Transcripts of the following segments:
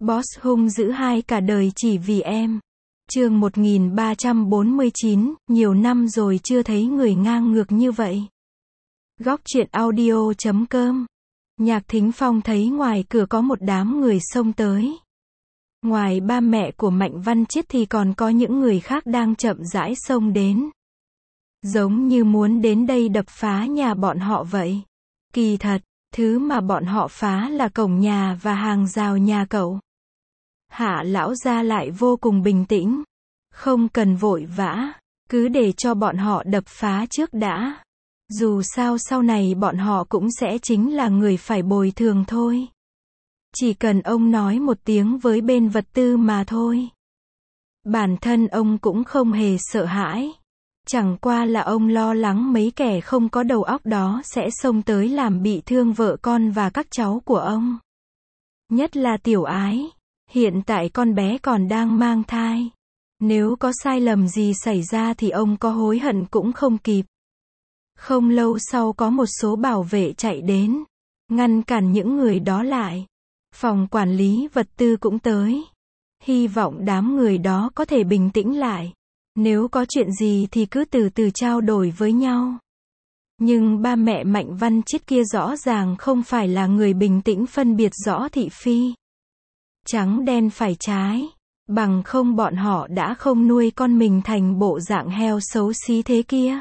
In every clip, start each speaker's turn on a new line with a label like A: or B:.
A: Boss hung dữ hai cả đời chỉ vì em. Chương 1349, nhiều năm rồi chưa thấy người ngang ngược như vậy. Góc truyện audio.com. Nhạc Thính Phong thấy ngoài cửa có một đám người xông tới. Ngoài ba mẹ của Mạnh Văn Chiết thì còn có những người khác đang chậm rãi xông đến. Giống như muốn đến đây đập phá nhà bọn họ vậy. Kỳ thật, thứ mà bọn họ phá là cổng nhà và hàng rào nhà cậu. Hạ lão gia lại vô cùng bình tĩnh. Không cần vội vã, cứ để cho bọn họ đập phá trước đã. Dù sao sau này bọn họ cũng sẽ chính là người phải bồi thường thôi. Chỉ cần ông nói một tiếng với bên vật tư mà thôi. Bản thân ông cũng không hề sợ hãi. Chẳng qua là ông lo lắng mấy kẻ không có đầu óc đó sẽ xông tới làm bị thương vợ con và các cháu của ông. Nhất là Tiểu Ái. Hiện tại con bé còn đang mang thai. Nếu có sai lầm gì xảy ra thì ông có hối hận cũng không kịp. Không lâu sau có một số bảo vệ chạy đến, ngăn cản những người đó lại. Phòng quản lý vật tư cũng tới. Hy vọng đám người đó có thể bình tĩnh lại. Nếu có chuyện gì thì cứ từ từ trao đổi với nhau. Nhưng ba mẹ Mạnh Văn Chiết kia rõ ràng không phải là người bình tĩnh phân biệt rõ thị phi. Trắng đen phải trái. Bằng không bọn họ đã không nuôi con mình thành bộ dạng heo xấu xí thế kia.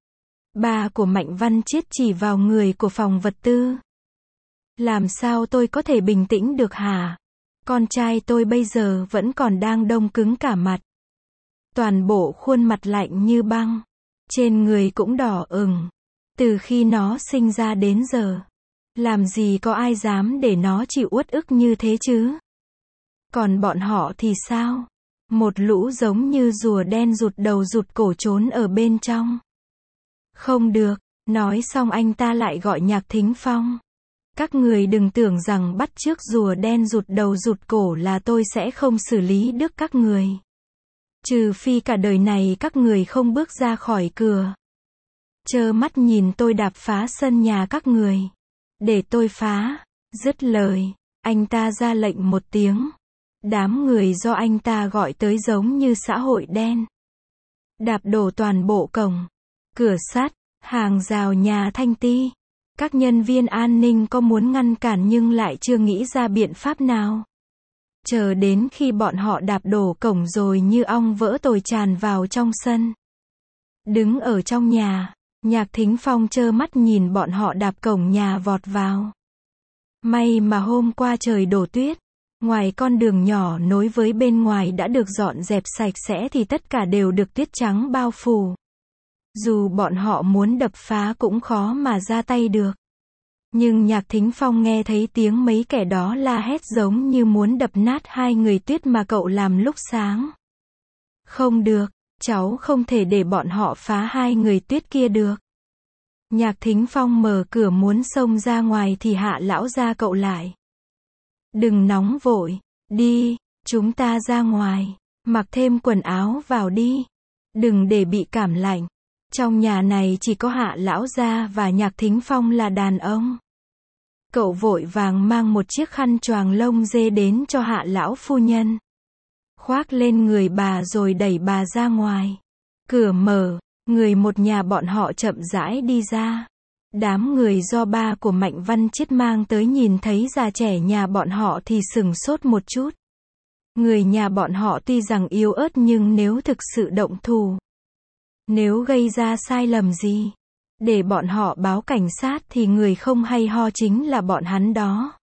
A: Ba của Mạnh Văn Chiết chỉ vào người của phòng vật tư. Làm sao tôi có thể bình tĩnh được hả? Con trai tôi bây giờ vẫn còn đang đông cứng cả mặt. Toàn bộ khuôn mặt lạnh như băng. Trên người cũng đỏ ửng. Từ khi nó sinh ra đến giờ. Làm gì có ai dám để nó chịu uất ức như thế chứ? Còn bọn họ thì sao? Một lũ giống như rùa đen rụt đầu rụt cổ trốn ở bên trong. Không được, nói xong anh ta lại gọi Nhạc Thính Phong. Các người đừng tưởng rằng bắt chước rùa đen rụt đầu rụt cổ là tôi sẽ không xử lý được các người. Trừ phi cả đời này các người không bước ra khỏi cửa. Trơ mắt nhìn tôi đạp phá sân nhà các người. Để tôi phá. Dứt lời, anh ta ra lệnh một tiếng. Đám người do anh ta gọi tới giống như xã hội đen. Đạp đổ toàn bộ cổng, cửa sắt, hàng rào nhà Thanh Ti. Các nhân viên an ninh có muốn ngăn cản nhưng lại chưa nghĩ ra biện pháp nào. Chờ đến khi bọn họ đạp đổ cổng rồi như ong vỡ tồi tràn vào trong sân. Đứng ở trong nhà, Nhạc Thính Phong trơ mắt nhìn bọn họ đạp cổng nhà vọt vào. May mà hôm qua trời đổ tuyết. Ngoài con đường nhỏ nối với bên ngoài đã được dọn dẹp sạch sẽ thì tất cả đều được tuyết trắng bao phủ. Dù bọn họ muốn đập phá cũng khó mà ra tay được. Nhưng Nhạc Thính Phong nghe thấy tiếng mấy kẻ đó la hét giống như muốn đập nát hai người tuyết mà cậu làm lúc sáng. Không được, cháu không thể để bọn họ phá hai người tuyết kia được. Nhạc Thính Phong mở cửa muốn xông ra ngoài thì Hạ lão gia cậu lại. Đừng nóng vội, đi, chúng ta ra ngoài, mặc thêm quần áo vào đi. Đừng để bị cảm lạnh. Trong nhà này chỉ có Hạ lão gia và Nhạc Thính Phong là đàn ông. Cậu vội vàng mang một chiếc khăn choàng lông dê đến cho Hạ lão phu nhân. Khoác lên người bà rồi đẩy bà ra ngoài. Cửa mở, người một nhà bọn họ chậm rãi đi ra. Đám người do ba của Mạnh Văn Chiết mang tới nhìn thấy già trẻ nhà bọn họ thì sửng sốt một chút. Người nhà bọn họ tuy rằng yếu ớt nhưng nếu thực sự động thủ, nếu gây ra sai lầm gì, để bọn họ báo cảnh sát thì người không hay ho chính là bọn hắn đó.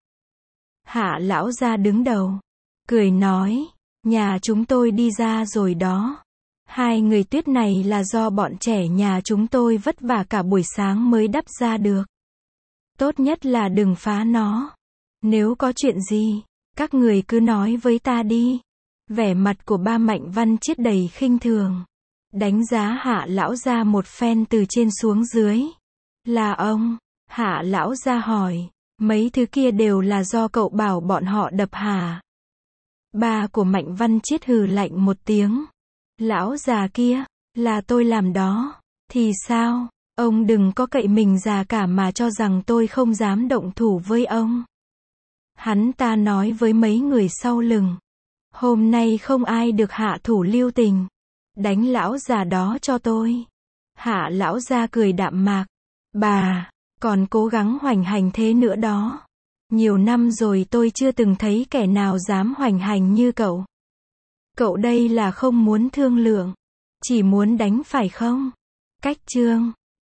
A: Hạ lão gia đứng đầu, cười nói, nhà chúng tôi đi ra rồi đó. Hai người tuyết này là do bọn trẻ nhà chúng tôi vất vả cả buổi sáng mới đắp ra được. Tốt nhất là đừng phá nó. Nếu có chuyện gì, các người cứ nói với ta đi. Vẻ mặt của ba Mạnh Văn Chiết đầy khinh thường. Đánh giá Hạ lão gia một phen từ trên xuống dưới. Là ông? Hạ lão gia hỏi. Mấy thứ kia đều là do cậu bảo bọn họ đập hả? Ba của Mạnh Văn Chiết hừ lạnh một tiếng. Lão già kia, là tôi làm đó. Thì sao? Ông đừng có cậy mình già cả mà cho rằng tôi không dám động thủ với ông. Hắn ta nói với mấy người sau lưng. Hôm nay không ai được hạ thủ lưu tình. Đánh lão già đó cho tôi. Hạ lão gia cười đạm mạc. Bà, còn cố gắng hoành hành thế nữa đó. Nhiều năm rồi tôi chưa từng thấy kẻ nào dám hoành hành như cậu. Cậu đây là không muốn thương lượng. Chỉ muốn đánh phải không? Cách chương